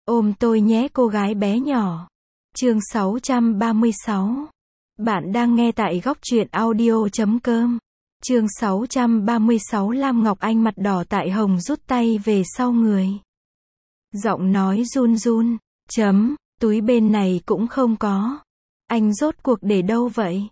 Ôm tôi nhé cô gái bé nhỏ. Chương 636. Bạn đang nghe tại góc truyện audio.com. Chương 636. Lam Ngọc Anh mặt đỏ tại hồng rút tay về sau người. Giọng nói run run. Túi bên này cũng không có. Anh rốt cuộc để đâu vậy?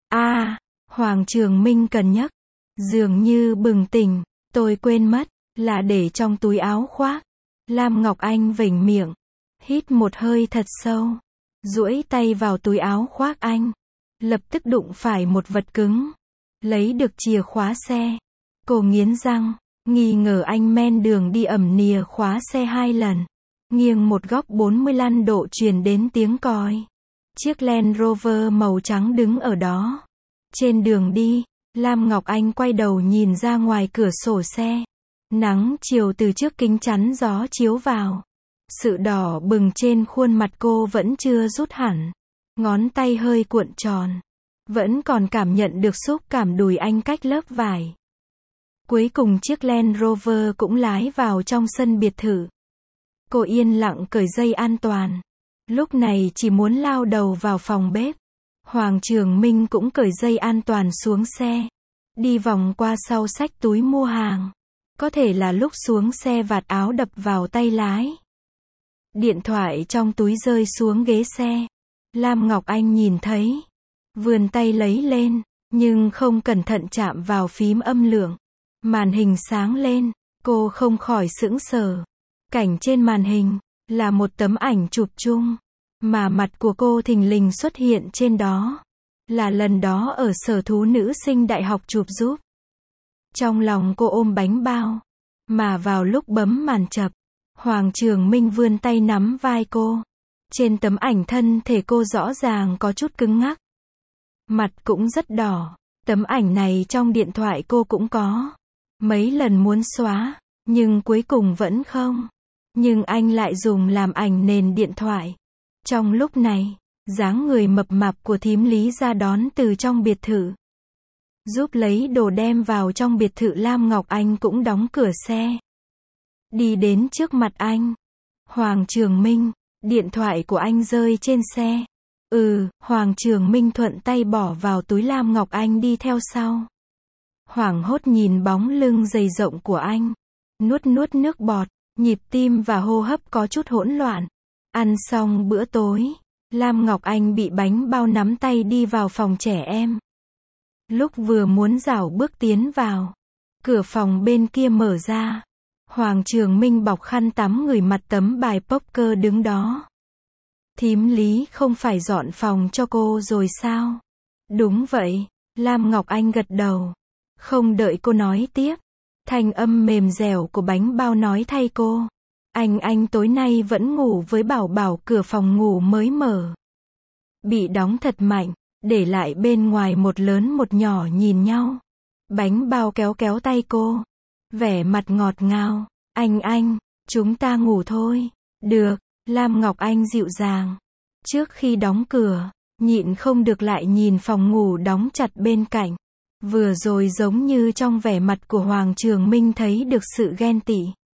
Hoàng Trường Minh cân nhắc. Dường như bừng tỉnh. Tôi quên mất. Là để trong túi áo khoác. Lam Ngọc Anh vểnh miệng. Hít một hơi thật sâu. Duỗi tay vào túi áo khoác anh. Lập tức đụng phải một vật cứng. Lấy được chìa khóa xe. Cô nghiến răng. Nghi ngờ anh men đường đi ẩm nìa khóa xe 2 lần. Nghiêng một góc 45 độ truyền đến tiếng còi. Chiếc Land Rover màu trắng đứng ở đó. Trên đường đi, Lam Ngọc Anh quay đầu nhìn ra ngoài cửa sổ xe. Nắng chiều từ trước kính chắn gió chiếu vào. Sự đỏ bừng trên khuôn mặt cô vẫn chưa rút hẳn. Ngón tay hơi cuộn tròn. Vẫn còn cảm nhận được xúc cảm đùi anh cách lớp vải. Cuối cùng chiếc Land Rover cũng lái vào trong sân biệt thự. Cô yên lặng cởi dây an toàn. Lúc này chỉ muốn lao đầu vào phòng bếp. Hoàng Trường Minh cũng cởi dây an toàn xuống xe. Đi vòng qua sau xách túi mua hàng. Có thể là lúc xuống xe vạt áo đập vào tay lái. Điện thoại trong túi rơi xuống ghế xe. Lam Ngọc Anh nhìn thấy. Vươn tay lấy lên, nhưng không cẩn thận chạm vào phím âm lượng. Màn hình sáng lên, cô không khỏi sững sờ. Cảnh trên màn hình, là một tấm ảnh chụp chung. Mà mặt của cô thình lình xuất hiện trên đó. Là lần đó ở sở thú nữ sinh đại học chụp giúp. Trong lòng cô ôm bánh bao. Mà vào lúc bấm màn chập, Hoàng Trường Minh vươn tay nắm vai cô. Trên tấm ảnh thân thể cô rõ ràng có chút cứng ngắc. Mặt cũng rất đỏ. Tấm ảnh này trong điện thoại cô cũng có. Mấy lần muốn xóa, nhưng cuối cùng vẫn không. Nhưng anh lại dùng làm ảnh nền điện thoại. Trong lúc này, dáng người mập mạp của thím Lý ra đón từ trong biệt thự. Giúp lấy đồ đem vào trong biệt thự. Lam Ngọc Anh cũng đóng cửa xe. Đi đến trước mặt anh. Hoàng Trường Minh, điện thoại của anh rơi trên xe. Hoàng Trường Minh thuận tay bỏ vào túi. Lam Ngọc Anh đi theo sau. Hoảng hốt nhìn bóng lưng dày rộng của anh. Nuốt nước bọt, nhịp tim và hô hấp có chút hỗn loạn. Ăn xong bữa tối, Lam Ngọc Anh bị bánh bao nắm tay đi vào phòng trẻ em. Lúc vừa muốn rảo bước tiến vào, cửa phòng bên kia mở ra. Hoàng Trường Minh bọc khăn tắm ngửi mặt tấm bài poker đứng đó. Thím Lý không phải dọn phòng cho cô rồi sao? Đúng vậy, Lam Ngọc Anh gật đầu. Không đợi cô nói tiếp, thanh âm mềm dẻo của bánh bao nói thay cô. Anh tối nay vẫn ngủ với Bảo Bảo. Cửa phòng ngủ mới mở. Bị đóng thật mạnh, để lại bên ngoài một lớn một nhỏ nhìn nhau. Bánh bao kéo tay cô. Vẻ mặt ngọt ngào. Anh, chúng ta ngủ thôi. Được, Lam Ngọc Anh dịu dàng. Trước khi đóng cửa, nhịn không được lại nhìn phòng ngủ đóng chặt bên cạnh. Vừa rồi giống như trong vẻ mặt của Hoàng Trường Minh thấy được sự ghen tị.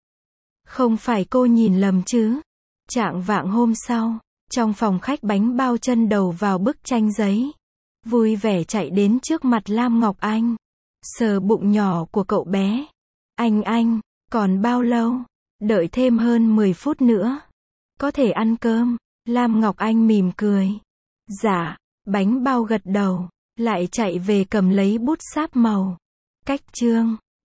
Không phải cô nhìn lầm chứ? Chạng vạng hôm sau, trong phòng khách bánh bao chân đầu vào bức tranh giấy. Vui vẻ chạy đến trước mặt Lam Ngọc Anh. Sờ bụng nhỏ của cậu bé. Anh, còn bao lâu? Đợi thêm hơn 10 phút nữa. Có thể ăn cơm. Lam Ngọc Anh mỉm cười. Dạ, bánh bao gật đầu. Lại chạy về cầm lấy bút sáp màu. Cách chương.